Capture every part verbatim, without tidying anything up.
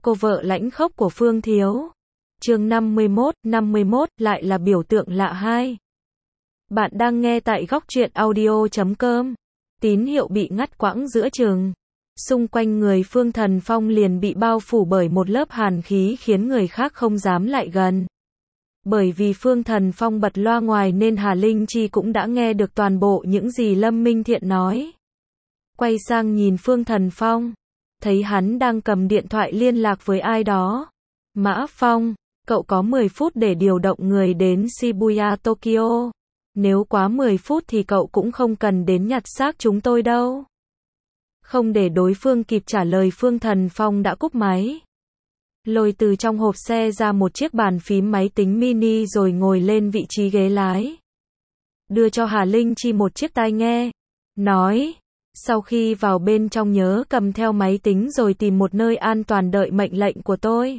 cô vợ lãnh khốc của Phương Thiếu. Chương năm mươi mốt, năm mươi mốt, lại là biểu tượng lạ hai. Bạn đang nghe tại góc truyện audio chấm com. Tín hiệu bị ngắt quãng giữa chừng. Xung quanh người Phương Thần Phong liền bị bao phủ bởi một lớp hàn khí khiến người khác không dám lại gần. Bởi vì Phương Thần Phong bật loa ngoài nên Hà Linh Chi cũng đã nghe được toàn bộ những gì Lâm Minh Thiện nói. Quay sang nhìn Phương Thần Phong, thấy hắn đang cầm điện thoại liên lạc với ai đó. Mã Phong, cậu có mười phút để điều động người đến Shibuya, Tokyo. Nếu quá mười phút thì cậu cũng không cần đến nhặt xác chúng tôi đâu. Không để đối phương kịp trả lời, Phương Thần Phong đã cúp máy. Lôi từ trong hộp xe ra một chiếc bàn phím máy tính mini rồi ngồi lên vị trí ghế lái. Đưa cho Hà Linh Chi một chiếc tai nghe. Nói, sau khi vào bên trong nhớ cầm theo máy tính rồi tìm một nơi an toàn đợi mệnh lệnh của tôi.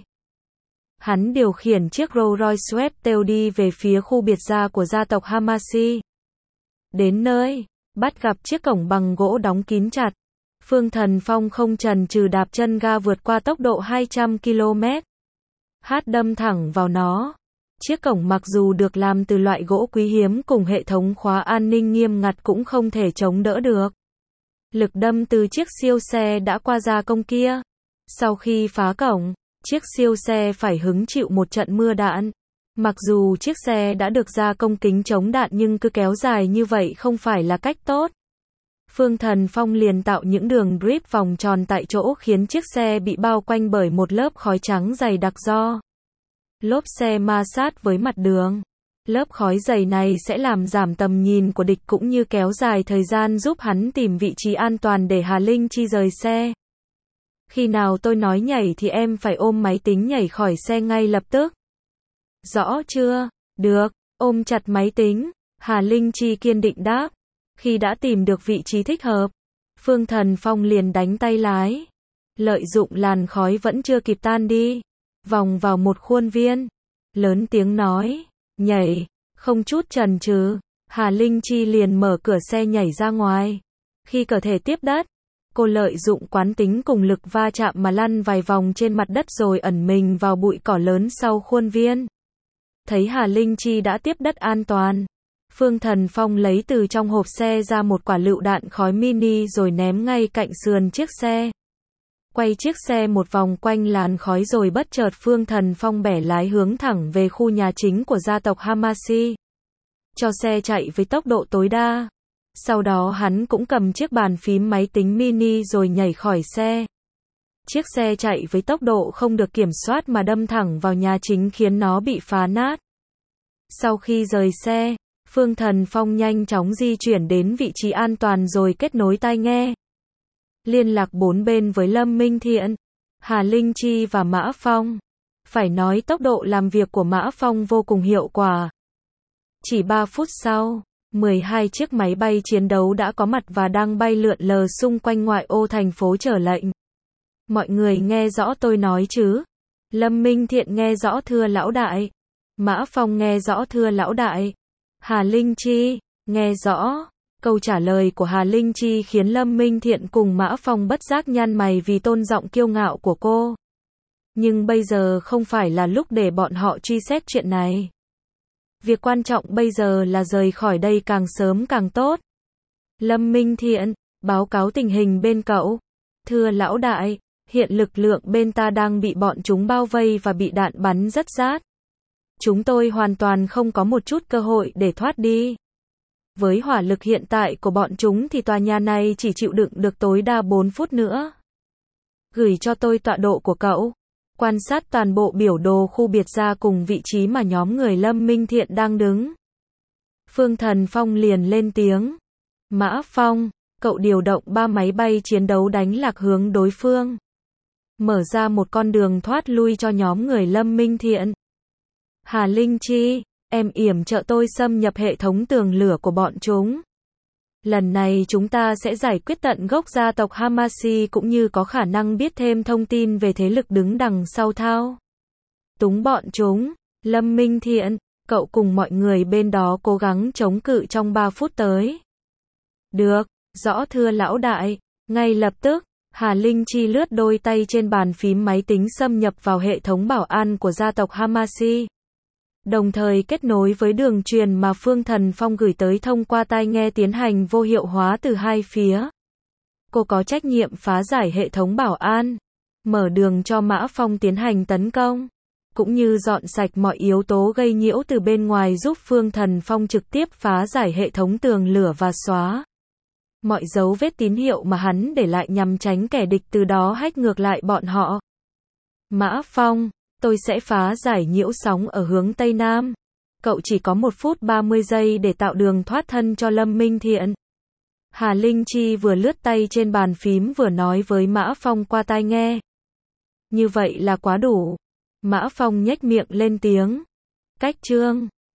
Hắn điều khiển chiếc Rolls Royce Sweptail đi về phía khu biệt gia của gia tộc Hamashi. Đến nơi, bắt gặp chiếc cổng bằng gỗ đóng kín chặt. Phương Thần Phong không chần chừ đạp chân ga vượt qua tốc độ hai trăm ki lô mét. Hát đâm thẳng vào nó. Chiếc cổng mặc dù được làm từ loại gỗ quý hiếm cùng hệ thống khóa an ninh nghiêm ngặt cũng không thể chống đỡ được. Lực đâm từ chiếc siêu xe đã qua gia công kia. Sau khi phá cổng, chiếc siêu xe phải hứng chịu một trận mưa đạn. Mặc dù chiếc xe đã được gia công kính chống đạn nhưng cứ kéo dài như vậy không phải là cách tốt. Phương Thần Phong liền tạo những đường drift vòng tròn tại chỗ khiến chiếc xe bị bao quanh bởi một lớp khói trắng dày đặc do lốp xe ma sát với mặt đường. Lớp khói dày này sẽ làm giảm tầm nhìn của địch cũng như kéo dài thời gian giúp hắn tìm vị trí an toàn để Hà Linh Chi rời xe. Khi nào tôi nói nhảy thì em phải ôm máy tính nhảy khỏi xe ngay lập tức. Rõ chưa? Được, ôm chặt máy tính. Hà Linh Chi kiên định đáp. Khi đã tìm được vị trí thích hợp, Phương Thần Phong liền đánh tay lái. Lợi dụng làn khói vẫn chưa kịp tan đi. Vòng vào một khuôn viên. Lớn tiếng nói. Nhảy. Không chút chần chừ, Hà Linh Chi liền mở cửa xe nhảy ra ngoài. Khi cơ thể tiếp đất, cô lợi dụng quán tính cùng lực va chạm mà lăn vài vòng trên mặt đất rồi ẩn mình vào bụi cỏ lớn sau khuôn viên. Thấy Hà Linh Chi đã tiếp đất an toàn, Phương Thần Phong lấy từ trong hộp xe ra một quả lựu đạn khói mini rồi ném ngay cạnh sườn chiếc xe. Quay chiếc xe một vòng quanh làn khói rồi bất chợt Phương Thần Phong bẻ lái hướng thẳng về khu nhà chính của gia tộc Hamashi. Cho xe chạy với tốc độ tối đa. Sau đó hắn cũng cầm chiếc bàn phím máy tính mini rồi nhảy khỏi xe. Chiếc xe chạy với tốc độ không được kiểm soát mà đâm thẳng vào nhà chính khiến nó bị phá nát. Sau khi rời xe, Phương Thần Phong nhanh chóng di chuyển đến vị trí an toàn rồi kết nối tai nghe. Liên lạc bốn bên với Lâm Minh Thiện, Hà Linh Chi và Mã Phong. Phải nói tốc độ làm việc của Mã Phong vô cùng hiệu quả. Chỉ ba phút sau, mười hai chiếc máy bay chiến đấu đã có mặt và đang bay lượn lờ xung quanh ngoại ô thành phố chờ lệnh. Mọi người nghe rõ tôi nói chứ? Lâm Minh Thiện nghe rõ thưa lão đại. Mã Phong nghe rõ thưa lão đại. Hà Linh Chi, nghe rõ. Câu trả lời của Hà Linh Chi khiến Lâm Minh Thiện cùng Mã Phong bất giác nhăn mày vì tôn giọng kiêu ngạo của cô. Nhưng bây giờ không phải là lúc để bọn họ truy xét chuyện này. Việc quan trọng bây giờ là rời khỏi đây càng sớm càng tốt. Lâm Minh Thiện, báo cáo tình hình bên cậu. Thưa lão đại, hiện lực lượng bên ta đang bị bọn chúng bao vây và bị đạn bắn rất rát. Chúng tôi hoàn toàn không có một chút cơ hội để thoát đi. Với hỏa lực hiện tại của bọn chúng thì tòa nhà này chỉ chịu đựng được tối đa bốn phút nữa. Gửi cho tôi tọa độ của cậu. Quan sát toàn bộ biểu đồ khu biệt gia cùng vị trí mà nhóm người Lâm Minh Thiện đang đứng. Phương Thần Phong liền lên tiếng. Mã Phong, cậu điều động ba máy bay chiến đấu đánh lạc hướng đối phương. Mở ra một con đường thoát lui cho nhóm người Lâm Minh Thiện. Hà Linh Chi, em yểm trợ tôi xâm nhập hệ thống tường lửa của bọn chúng. Lần này chúng ta sẽ giải quyết tận gốc gia tộc Hamashi cũng như có khả năng biết thêm thông tin về thế lực đứng đằng sau thao túng bọn chúng. Lâm Minh Thiện, cậu cùng mọi người bên đó cố gắng chống cự trong ba phút tới. Được, rõ thưa lão đại. Ngay lập tức, Hà Linh Chi lướt đôi tay trên bàn phím máy tính xâm nhập vào hệ thống bảo an của gia tộc Hamashi. Đồng thời kết nối với đường truyền mà Phương Thần Phong gửi tới thông qua tai nghe tiến hành vô hiệu hóa từ hai phía. Cô có trách nhiệm phá giải hệ thống bảo an, mở đường cho Mã Phong tiến hành tấn công, cũng như dọn sạch mọi yếu tố gây nhiễu từ bên ngoài giúp Phương Thần Phong trực tiếp phá giải hệ thống tường lửa và xóa mọi dấu vết tín hiệu mà hắn để lại nhằm tránh kẻ địch từ đó hack ngược lại bọn họ. Mã Phong, tôi sẽ phá giải nhiễu sóng ở hướng Tây Nam. Cậu chỉ có một phút ba mươi giây để tạo đường thoát thân cho Lâm Minh Thiện. Hà Linh Chi vừa lướt tay trên bàn phím vừa nói với Mã Phong qua tai nghe. Như vậy là quá đủ. Mã Phong nhếch miệng lên tiếng. Cách chương